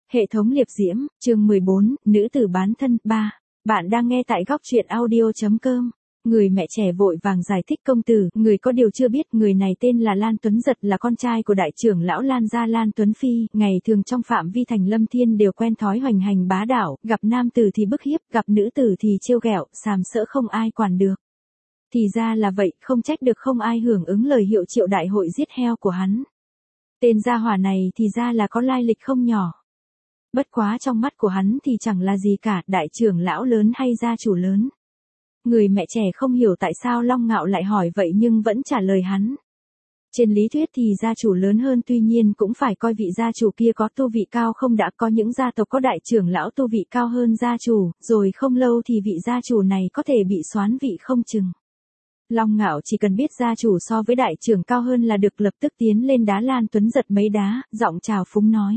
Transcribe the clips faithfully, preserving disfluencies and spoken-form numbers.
Hệ thống liệp diễm, chương mười bốn, nữ tử bán thân, ba. Bạn đang nghe tại góc truyện audio.com. Người mẹ trẻ vội vàng giải thích công tử, người có điều chưa biết, người này tên là Lan Tuấn Giật, là con trai của đại trưởng lão Lan gia Lan Tuấn Phi, ngày thường trong phạm vi thành Lâm Thiên đều quen thói hoành hành bá đạo, gặp nam tử thì bức hiếp, gặp nữ tử thì trêu ghẹo, sàm sỡ không ai quản được. Thì ra là vậy, không trách được không ai hưởng ứng lời hiệu triệu đại hội giết heo của hắn. Tên gia hỏa này thì ra là có lai lịch không nhỏ. Bất quá trong mắt của hắn thì chẳng là gì cả, đại trưởng lão lớn hay gia chủ lớn. Người mẹ trẻ không hiểu tại sao Long Ngạo lại hỏi vậy nhưng vẫn trả lời hắn. Trên lý thuyết thì gia chủ lớn hơn, tuy nhiên cũng phải coi vị gia chủ kia có tu vị cao không đã, có những gia tộc có đại trưởng lão tu vị cao hơn gia chủ, rồi không lâu thì vị gia chủ này có thể bị soán vị không chừng. Long Ngạo chỉ cần biết gia chủ so với đại trưởng cao hơn là được, lập tức tiến lên đá Lan Tuấn Giật mấy đá, giọng trào phúng nói.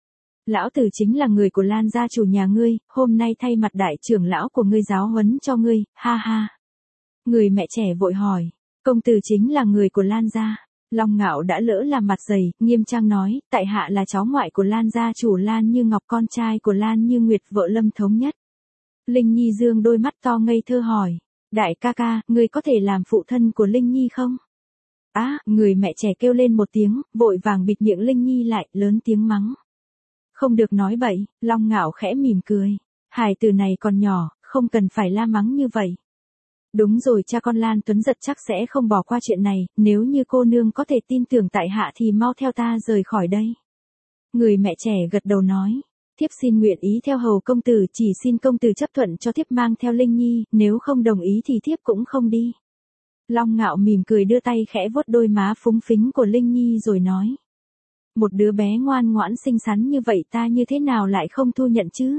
Lão tử chính là người của Lan gia chủ nhà ngươi, hôm nay thay mặt đại trưởng lão của ngươi giáo huấn cho ngươi, ha ha. Người mẹ trẻ vội hỏi, công tử chính là người của Lan gia. Long Ngạo đã lỡ làm mặt dày, nghiêm trang nói, tại hạ là cháu ngoại của Lan gia chủ Lan Như Ngọc, con trai của Lan Như Nguyệt, vợ Lâm Thống Nhất. Linh Nhi dương đôi mắt to ngây thơ hỏi, đại ca ca, ngươi có thể làm phụ thân của Linh Nhi không? Á, à, người mẹ trẻ kêu lên một tiếng, vội vàng bịt miệng Linh Nhi lại, lớn tiếng mắng. Không được nói bậy, Long Ngạo khẽ mỉm cười. Hài tử này còn nhỏ, không cần phải la mắng như vậy. Đúng rồi, cha con Lan Tuấn Giật chắc sẽ không bỏ qua chuyện này, nếu như cô nương có thể tin tưởng tại hạ thì mau theo ta rời khỏi đây. Người mẹ trẻ gật đầu nói, thiếp xin nguyện ý theo hầu công tử, chỉ xin công tử chấp thuận cho thiếp mang theo Linh Nhi, nếu không đồng ý thì thiếp cũng không đi. Long Ngạo mỉm cười đưa tay khẽ vuốt đôi má phúng phính của Linh Nhi rồi nói. Một đứa bé ngoan ngoãn xinh xắn như vậy ta như thế nào lại không thu nhận chứ?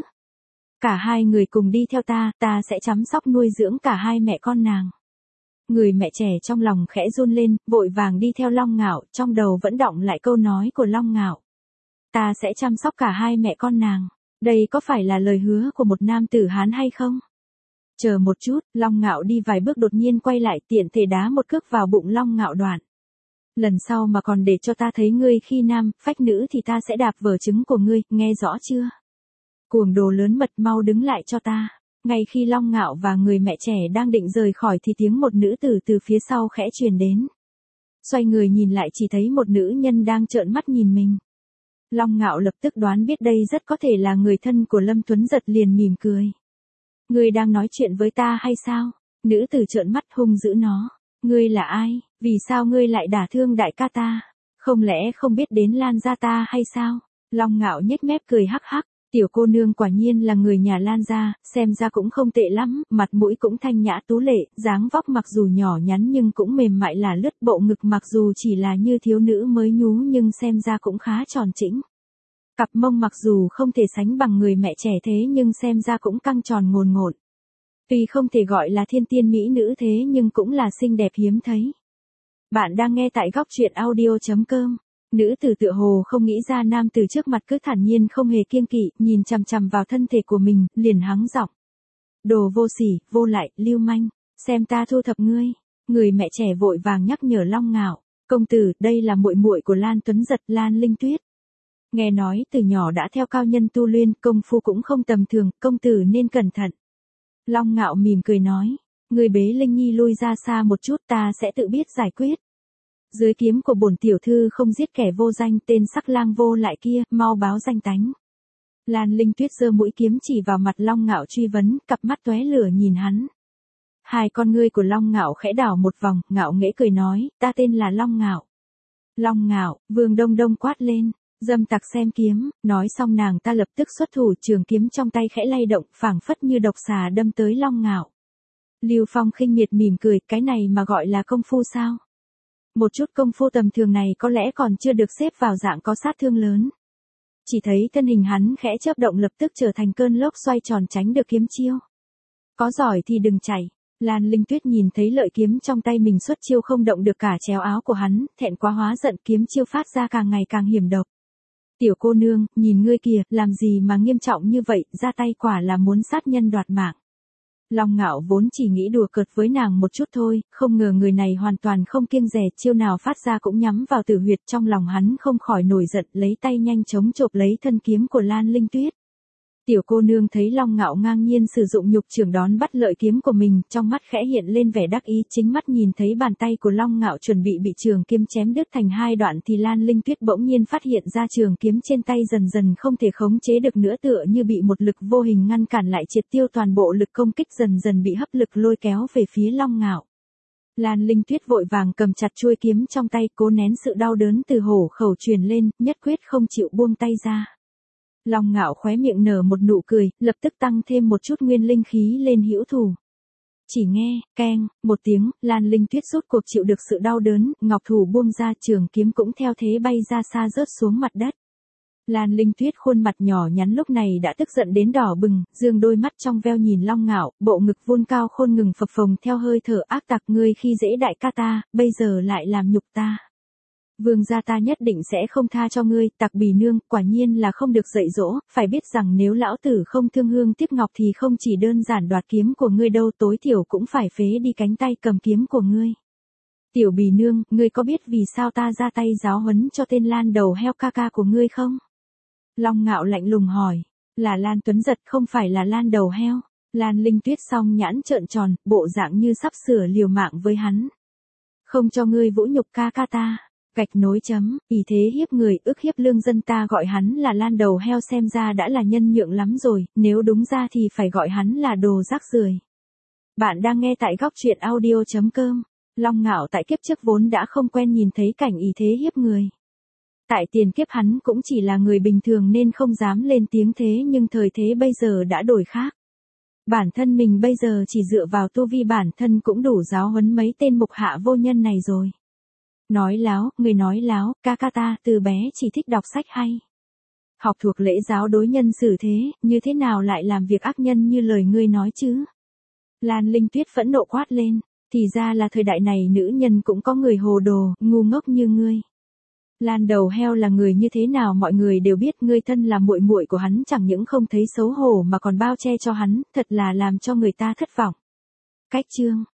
Cả hai người cùng đi theo ta, ta sẽ chăm sóc nuôi dưỡng cả hai mẹ con nàng. Người mẹ trẻ trong lòng khẽ run lên, vội vàng đi theo Long Ngạo, trong đầu vẫn đọng lại câu nói của Long Ngạo. Ta sẽ chăm sóc cả hai mẹ con nàng. Đây có phải là lời hứa của một nam tử Hán hay không? Chờ một chút, Long Ngạo đi vài bước đột nhiên quay lại, tiện thể đá một cước vào bụng Long Ngạo đoạn. Lần sau mà còn để cho ta thấy ngươi khi nam, phách nữ thì ta sẽ đạp vở trứng của ngươi, nghe rõ chưa? Cuồng đồ lớn mật, mau đứng lại cho ta. Ngay khi Long Ngạo và người mẹ trẻ đang định rời khỏi thì tiếng một nữ tử từ phía sau khẽ truyền đến. Xoay người nhìn lại chỉ thấy một nữ nhân đang trợn mắt nhìn mình. Long Ngạo lập tức đoán biết đây rất có thể là người thân của Lâm Tuấn Giật, liền mỉm cười. Ngươi đang nói chuyện với ta hay sao? Nữ tử trợn mắt hung dữ nó. Ngươi là ai? Vì sao ngươi lại đả thương đại ca ta? Không lẽ không biết đến Lan gia ta hay sao? Long Ngạo nhếch mép cười hắc hắc. Tiểu cô nương quả nhiên là người nhà Lan gia, xem ra cũng không tệ lắm, mặt mũi cũng thanh nhã tú lệ, dáng vóc mặc dù nhỏ nhắn nhưng cũng mềm mại là lướt, bộ ngực mặc dù chỉ là như thiếu nữ mới nhú nhưng xem ra cũng khá tròn chỉnh. Cặp mông mặc dù không thể sánh bằng người mẹ trẻ thế nhưng xem ra cũng căng tròn ngồn ngộn. Tuy không thể gọi là thiên tiên mỹ nữ thế nhưng cũng là xinh đẹp hiếm thấy. Bạn đang nghe tại góc truyện audio.com. Nữ tử tựa hồ không nghĩ ra nam tử trước mặt cứ thản nhiên không hề kiêng kỵ, nhìn chằm chằm vào thân thể của mình, liền hắng giọng. Đồ vô sỉ, vô lại, lưu manh, xem ta thu thập ngươi. Người mẹ trẻ vội vàng nhắc nhở Long Ngạo, công tử, đây là muội muội của Lan Tuấn Giật, Lan Linh Tuyết. Nghe nói từ nhỏ đã theo cao nhân tu luyện, công phu cũng không tầm thường, công tử nên cẩn thận. Long Ngạo mỉm cười nói, người bế Linh Nhi lui ra xa một chút, ta sẽ tự biết giải quyết. Dưới kiếm của bổn tiểu thư không giết kẻ vô danh, tên sắc lang vô lại kia, mau báo danh tánh. Lan Linh Tuyết giơ mũi kiếm chỉ vào mặt Long Ngạo truy vấn, cặp mắt tóe lửa nhìn hắn. Hai con ngươi của Long Ngạo khẽ đảo một vòng, ngạo nghễ cười nói, ta tên là Long Ngạo. Long Ngạo, Vương Đông Đông quát lên, dâm tặc xem kiếm, nói xong nàng ta lập tức xuất thủ, trường kiếm trong tay khẽ lay động, phảng phất như độc xà đâm tới Long Ngạo. Lưu Phong khinh miệt mỉm cười, cái này mà gọi là công phu sao? Một chút công phu tầm thường này có lẽ còn chưa được xếp vào dạng có sát thương lớn. Chỉ thấy thân hình hắn khẽ chớp động lập tức trở thành cơn lốc xoay tròn tránh được kiếm chiêu. Có giỏi thì đừng chạy. Lan Linh Tuyết nhìn thấy lợi kiếm trong tay mình xuất chiêu không động được cả chéo áo của hắn, thẹn quá hóa giận, kiếm chiêu phát ra càng ngày càng hiểm độc. Tiểu cô nương, nhìn ngươi kìa, làm gì mà nghiêm trọng như vậy, ra tay quả là muốn sát nhân đoạt mạng. Long Ngạo vốn chỉ nghĩ đùa cợt với nàng một chút thôi, không ngờ người này hoàn toàn không kiêng dè, chiêu nào phát ra cũng nhắm vào tử huyệt, trong lòng hắn không khỏi nổi giận, lấy tay nhanh chóng chộp lấy thân kiếm của Lan Linh Tuyết. Tiểu cô nương thấy Long Ngạo ngang nhiên sử dụng nhục chưởng đón bắt lợi kiếm của mình, trong mắt khẽ hiện lên vẻ đắc ý, chính mắt nhìn thấy bàn tay của Long Ngạo chuẩn bị bị trường kiếm chém đứt thành hai đoạn thì Lan Linh Tuyết bỗng nhiên phát hiện ra trường kiếm trên tay dần dần không thể khống chế được nữa, tựa như bị một lực vô hình ngăn cản lại, triệt tiêu toàn bộ lực công kích, dần dần bị hấp lực lôi kéo về phía Long Ngạo. Lan Linh Tuyết vội vàng cầm chặt chuôi kiếm trong tay, cố nén sự đau đớn từ hổ khẩu truyền lên, nhất quyết không chịu buông tay ra. Long Ngạo khóe miệng nở một nụ cười, lập tức tăng thêm một chút nguyên linh khí lên hữu thủ. Chỉ nghe, keng, một tiếng, Lan Linh Tuyết rốt cuộc chịu được sự đau đớn, ngọc thủ buông ra, trường kiếm cũng theo thế bay ra xa rớt xuống mặt đất. Lan Linh Tuyết khuôn mặt nhỏ nhắn lúc này đã tức giận đến đỏ bừng, dương đôi mắt trong veo nhìn Long Ngạo, bộ ngực vươn cao khôn ngừng phập phồng theo hơi thở ác tặc, ngươi khi dễ đại ca ta, bây giờ lại làm nhục ta. Vương gia ta nhất định sẽ không tha cho ngươi, tặc bì nương, quả nhiên là không được dạy dỗ, phải biết rằng nếu lão tử không thương hương tiếc ngọc thì không chỉ đơn giản đoạt kiếm của ngươi đâu, tối thiểu cũng phải phế đi cánh tay cầm kiếm của ngươi. Tiểu bì nương, ngươi có biết vì sao ta ra tay giáo huấn cho tên Lan đầu heo ca ca của ngươi không? Long Ngạo lạnh lùng hỏi, là Lan Tuấn Giật không phải là Lan đầu heo. Lan Linh Tuyết song nhãn trợn tròn, bộ dạng như sắp sửa liều mạng với hắn. Không cho ngươi vũ nhục ca ca ta. Gạch nối chấm, ý thế hiếp người, ức hiếp lương dân, ta gọi hắn là Lan đầu heo xem ra đã là nhân nhượng lắm rồi, nếu đúng ra thì phải gọi hắn là đồ rác rưởi. Bạn đang nghe tại góc truyện audio chấm com. Long Ngạo tại kiếp trước vốn đã không quen nhìn thấy cảnh ý thế hiếp người. Tại tiền kiếp hắn cũng chỉ là người bình thường nên không dám lên tiếng, thế nhưng thời thế bây giờ đã đổi khác. Bản thân mình bây giờ chỉ dựa vào tu vi bản thân cũng đủ giáo huấn mấy tên mục hạ vô nhân này rồi. Nói láo, người nói láo, ca ca ta từ bé chỉ thích đọc sách hay. Học thuộc lễ giáo đối nhân xử thế, như thế nào lại làm việc ác nhân như lời ngươi nói chứ? Lan Linh Tuyết phẫn nộ quát lên, thì ra là thời đại này nữ nhân cũng có người hồ đồ, ngu ngốc như ngươi. Lan đầu heo là người như thế nào mọi người đều biết, ngươi thân là muội muội của hắn chẳng những không thấy xấu hổ mà còn bao che cho hắn, thật là làm cho người ta thất vọng. Cách chương